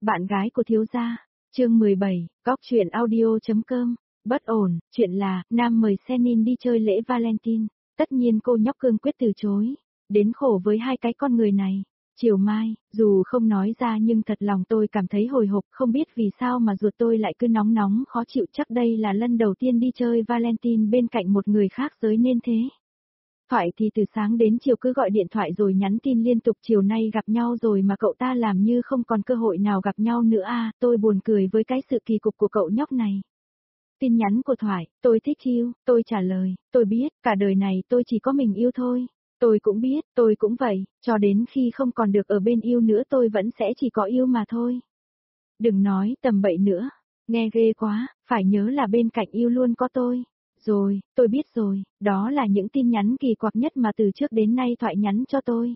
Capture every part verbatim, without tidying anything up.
Bạn gái của thiếu gia, chương mười bảy, góc truyện audio.com, bất ổn, chuyện là, Nam mời Senin đi chơi lễ Valentine, tất nhiên cô nhóc cương quyết từ chối, đến khổ với hai cái con người này. Chiều mai, dù không nói ra nhưng thật lòng tôi cảm thấy hồi hộp, không biết vì sao mà ruột tôi lại cứ nóng nóng khó chịu, chắc đây là lần đầu tiên đi chơi Valentine bên cạnh một người khác giới nên thế. Thoại thì từ sáng đến chiều cứ gọi điện thoại rồi nhắn tin liên tục, chiều nay gặp nhau rồi mà cậu ta làm như không còn cơ hội nào gặp nhau nữa à, tôi buồn cười với cái sự kỳ cục của cậu nhóc này. Tin nhắn của Thoại, tôi thích yêu, tôi trả lời, tôi biết, cả đời này tôi chỉ có mình yêu thôi. Tôi cũng biết, tôi cũng vậy, cho đến khi không còn được ở bên yêu nữa tôi vẫn sẽ chỉ có yêu mà thôi. Đừng nói tầm bậy nữa, nghe ghê quá, phải nhớ là bên cạnh yêu luôn có tôi. Rồi, tôi biết rồi, đó là những tin nhắn kỳ quặc nhất mà từ trước đến nay Thoại nhắn cho tôi.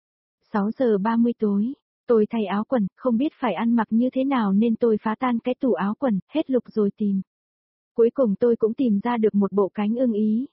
sáu giờ ba mươi tối, tôi thay áo quần, không biết phải ăn mặc như thế nào nên tôi phá tan cái tủ áo quần, hết lục rồi tìm. Cuối cùng tôi cũng tìm ra được một bộ cánh ưng ý.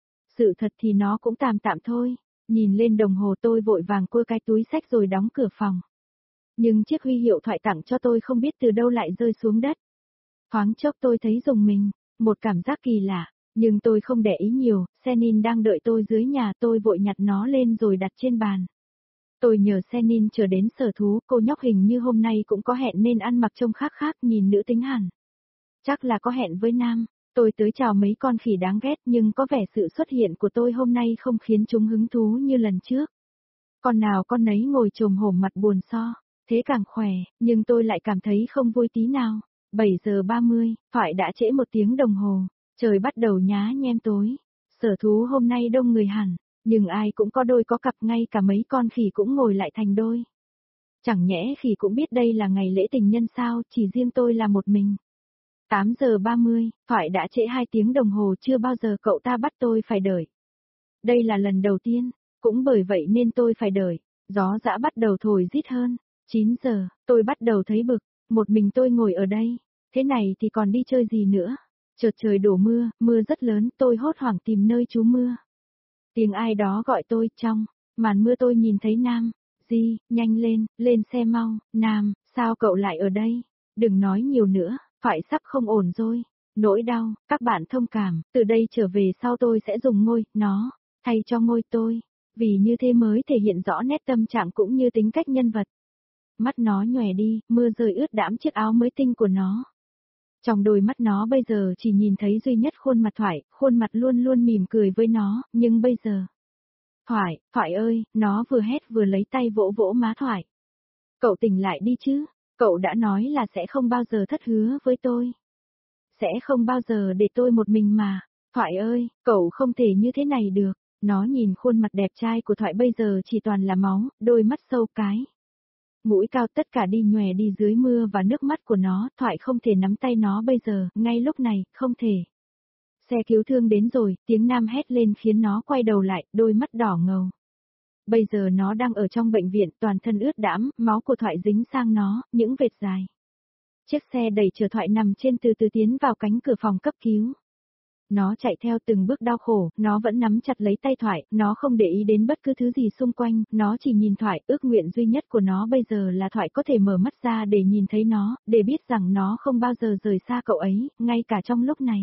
Sự thật thì nó cũng tạm tạm thôi, nhìn lên đồng hồ tôi vội vàng cua cái túi xách rồi đóng cửa phòng. Nhưng chiếc huy hiệu Thoại tặng cho tôi không biết từ đâu lại rơi xuống đất. Thoáng chốc tôi thấy rùng mình, một cảm giác kỳ lạ, nhưng tôi không để ý nhiều, Senin đang đợi tôi dưới nhà, tôi vội nhặt nó lên rồi đặt trên bàn. Tôi nhờ Senin chờ đến sở thú, cô nhóc hình như hôm nay cũng có hẹn nên ăn mặc trông khác khác, nhìn nữ tính hẳn. Chắc là có hẹn với nam. Tôi tới chào mấy con khỉ đáng ghét nhưng có vẻ sự xuất hiện của tôi hôm nay không khiến chúng hứng thú như lần trước. Con nào con nấy ngồi chồm hổm mặt buồn so, thế càng khỏe, nhưng tôi lại cảm thấy không vui tí nào. bảy giờ ba mươi, Thoại đã trễ một tiếng đồng hồ, trời bắt đầu nhá nhem tối. Sở thú hôm nay đông người hẳn, nhưng ai cũng có đôi có cặp, ngay cả mấy con khỉ cũng ngồi lại thành đôi. Chẳng nhẽ khỉ cũng biết đây là ngày lễ tình nhân sao, chỉ riêng tôi là một mình. tám giờ ba mươi, Thoại đã trễ hai tiếng đồng hồ, chưa bao giờ cậu ta bắt tôi phải đợi. Đây là lần đầu tiên, cũng bởi vậy nên tôi phải đợi. Gió dã bắt đầu thổi rít hơn. chín giờ, tôi bắt đầu thấy bực, một mình tôi ngồi ở đây. Thế này thì còn đi chơi gì nữa? Chợt trời đổ mưa, mưa rất lớn, tôi hốt hoảng tìm nơi trú mưa. Tiếng ai đó gọi tôi, trong màn mưa tôi nhìn thấy Nam. Di, nhanh lên, lên xe mau. Nam, sao cậu lại ở đây? Đừng nói nhiều nữa. Thoại sắp không ổn rồi. Nỗi đau, các bạn thông cảm, từ đây trở về sau tôi sẽ dùng môi, nó, thay cho môi tôi. Vì như thế mới thể hiện rõ nét tâm trạng cũng như tính cách nhân vật. Mắt nó nhòe đi, mưa rơi ướt đẫm chiếc áo mới tinh của nó. Trong đôi mắt nó bây giờ chỉ nhìn thấy duy nhất khuôn mặt Thoại, khuôn mặt luôn luôn mỉm cười với nó, nhưng bây giờ... Thoại, Thoại ơi, nó vừa hét vừa lấy tay vỗ vỗ má Thoại. Cậu tỉnh lại đi chứ. Cậu đã nói là sẽ không bao giờ thất hứa với tôi. Sẽ không bao giờ để tôi một mình mà. Thoại ơi, cậu không thể như thế này được. Nó nhìn khuôn mặt đẹp trai của Thoại bây giờ chỉ toàn là máu, đôi mắt sâu cái. Mũi cao tất cả đi nhòe đi dưới mưa và nước mắt của nó. Thoại không thể nắm tay nó bây giờ, ngay lúc này, không thể. Xe cứu thương đến rồi, tiếng Nam hét lên khiến nó quay đầu lại, đôi mắt đỏ ngầu. Bây giờ nó đang ở trong bệnh viện, toàn thân ướt đẫm, máu của Thoại dính sang nó, những vệt dài. Chiếc xe đẩy chở Thoại nằm trên từ từ tiến vào cánh cửa phòng cấp cứu. Nó chạy theo từng bước đau khổ, nó vẫn nắm chặt lấy tay Thoại, nó không để ý đến bất cứ thứ gì xung quanh, nó chỉ nhìn Thoại, ước nguyện duy nhất của nó bây giờ là Thoại có thể mở mắt ra để nhìn thấy nó, để biết rằng nó không bao giờ rời xa cậu ấy, ngay cả trong lúc này.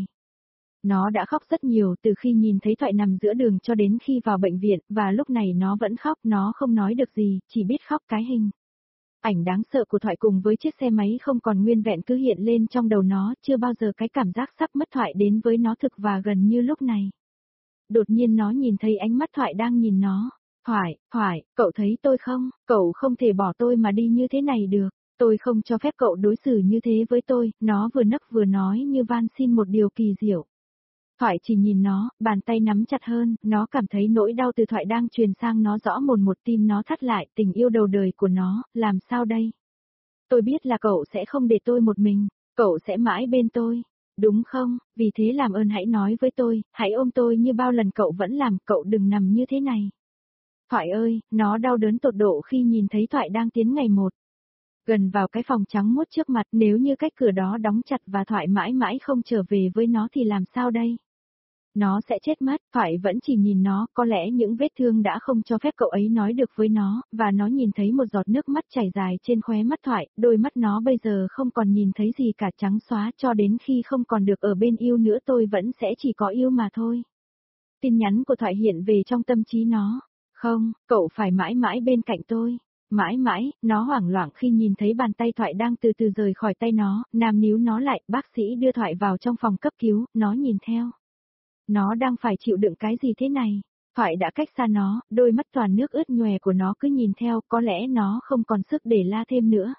Nó đã khóc rất nhiều từ khi nhìn thấy Thoại nằm giữa đường cho đến khi vào bệnh viện, và lúc này nó vẫn khóc, nó không nói được gì, chỉ biết khóc cái hình. Ảnh đáng sợ của Thoại cùng với chiếc xe máy không còn nguyên vẹn cứ hiện lên trong đầu nó, chưa bao giờ cái cảm giác sắp mất Thoại đến với nó thực và gần như lúc này. Đột nhiên nó nhìn thấy ánh mắt Thoại đang nhìn nó. Thoại, Thoại, cậu thấy tôi không? Cậu không thể bỏ tôi mà đi như thế này được. Tôi không cho phép cậu đối xử như thế với tôi, nó vừa nấc vừa nói như van xin một điều kỳ diệu. Thoại chỉ nhìn nó, bàn tay nắm chặt hơn, nó cảm thấy nỗi đau từ Thoại đang truyền sang nó rõ mồn một, tim nó thắt lại, tình yêu đầu đời của nó, làm sao đây? Tôi biết là cậu sẽ không để tôi một mình, cậu sẽ mãi bên tôi, đúng không? Vì thế làm ơn hãy nói với tôi, hãy ôm tôi như bao lần cậu vẫn làm, cậu đừng nằm như thế này. Thoại ơi, nó đau đớn tột độ khi nhìn thấy Thoại đang tiến ngày một. Gần vào cái phòng trắng muốt trước mặt, nếu như cách cửa đó đóng chặt và Thoại mãi mãi không trở về với nó thì làm sao đây? Nó sẽ chết mất, Thoại vẫn chỉ nhìn nó, có lẽ những vết thương đã không cho phép cậu ấy nói được với nó, và nó nhìn thấy một giọt nước mắt chảy dài trên khóe mắt Thoại, đôi mắt nó bây giờ không còn nhìn thấy gì cả, trắng xóa, cho đến khi không còn được ở bên yêu nữa tôi vẫn sẽ chỉ có yêu mà thôi. Tin nhắn của Thoại hiện về trong tâm trí nó. Không, cậu phải mãi mãi bên cạnh tôi. Mãi mãi, nó hoảng loạn khi nhìn thấy bàn tay Thoại đang từ từ rời khỏi tay nó, Nam níu nó lại, bác sĩ đưa Thoại vào trong phòng cấp cứu, nó nhìn theo. Nó đang phải chịu đựng cái gì thế này? Thoại đã cách xa nó, đôi mắt toàn nước ướt nhòe của nó cứ nhìn theo, có lẽ nó không còn sức để la thêm nữa.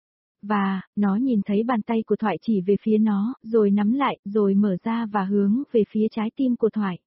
Và, nó nhìn thấy bàn tay của Thoại chỉ về phía nó, rồi nắm lại, rồi mở ra và hướng về phía trái tim của Thoại.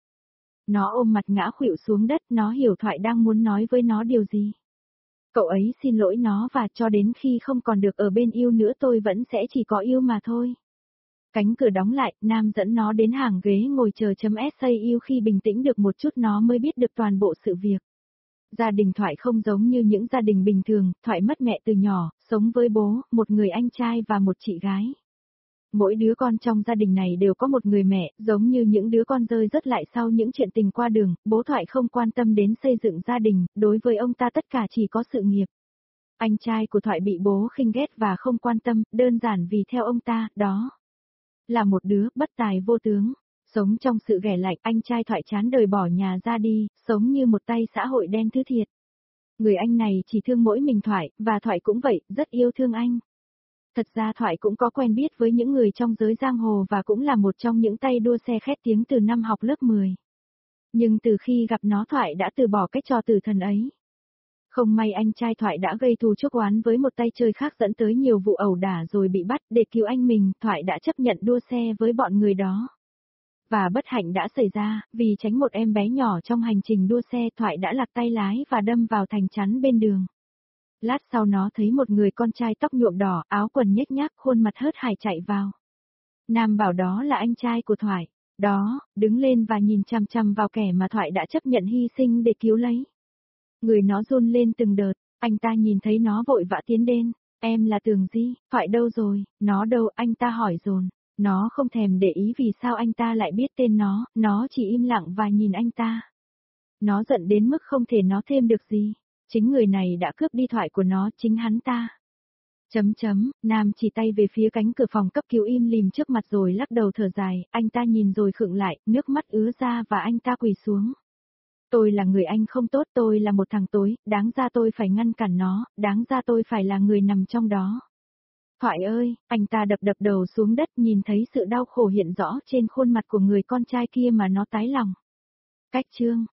Nó ôm mặt ngã khuỵu xuống đất, nó hiểu Thoại đang muốn nói với nó điều gì. Cậu ấy xin lỗi nó và cho đến khi không còn được ở bên yêu nữa tôi vẫn sẽ chỉ có yêu mà thôi. Cánh cửa đóng lại, Nam dẫn nó đến hàng ghế ngồi chờ chấm S A U khi bình tĩnh được một chút nó mới biết được toàn bộ sự việc. Gia đình Thoại không giống như những gia đình bình thường, Thoại mất mẹ từ nhỏ, sống với bố, một người anh trai và một chị gái. Mỗi đứa con trong gia đình này đều có một người mẹ, giống như những đứa con rơi rớt lại sau những chuyện tình qua đường, bố Thoại không quan tâm đến xây dựng gia đình, đối với ông ta tất cả chỉ có sự nghiệp. Anh trai của Thoại bị bố khinh ghét và không quan tâm, đơn giản vì theo ông ta, đó là một đứa bất tài vô tướng. Sống trong sự ghẻ lạnh, anh trai Thoại chán đời bỏ nhà ra đi, sống như một tay xã hội đen thứ thiệt. Người anh này chỉ thương mỗi mình Thoại, và Thoại cũng vậy, rất yêu thương anh. Thật ra Thoại cũng có quen biết với những người trong giới giang hồ và cũng là một trong những tay đua xe khét tiếng từ năm học lớp mười. Nhưng từ khi gặp nó Thoại đã từ bỏ cách trò tử thần ấy. Không may anh trai Thoại đã gây thù chuốc oán với một tay chơi khác dẫn tới nhiều vụ ẩu đả rồi bị bắt, để cứu anh mình, Thoại đã chấp nhận đua xe với bọn người đó. Và bất hạnh đã xảy ra, vì tránh một em bé nhỏ trong hành trình đua xe, Thoại đã lạc tay lái và đâm vào thành chắn bên đường. Lát sau nó thấy một người con trai tóc nhuộm đỏ, áo quần nhếch nhác, khuôn mặt hớt hải chạy vào. Nam bảo đó là anh trai của Thoại. Đó, đứng lên và nhìn chằm chằm vào kẻ mà Thoại đã chấp nhận hy sinh để cứu lấy. Người nó run lên từng đợt, anh ta nhìn thấy nó vội vã tiến đến. Em là Tường Di, Thoại đâu rồi, nó đâu, anh ta hỏi dồn. Nó không thèm để ý vì sao anh ta lại biết tên nó, nó chỉ im lặng và nhìn anh ta. Nó giận đến mức không thể nói thêm được gì. Chính người này đã cướp đi Thoại của nó, chính hắn ta. Chấm chấm, Nam chỉ tay về phía cánh cửa phòng cấp cứu im lìm trước mặt rồi lắc đầu thở dài, anh ta nhìn rồi khựng lại, nước mắt ứa ra và anh ta quỳ xuống. Tôi là người anh không tốt, tôi là một thằng tối, đáng ra tôi phải ngăn cản nó, đáng ra tôi phải là người nằm trong đó. Thoại ơi, anh ta đập đập đầu xuống đất nhìn thấy sự đau khổ hiện rõ trên khuôn mặt của người con trai kia mà nó tái lòng. Cách chương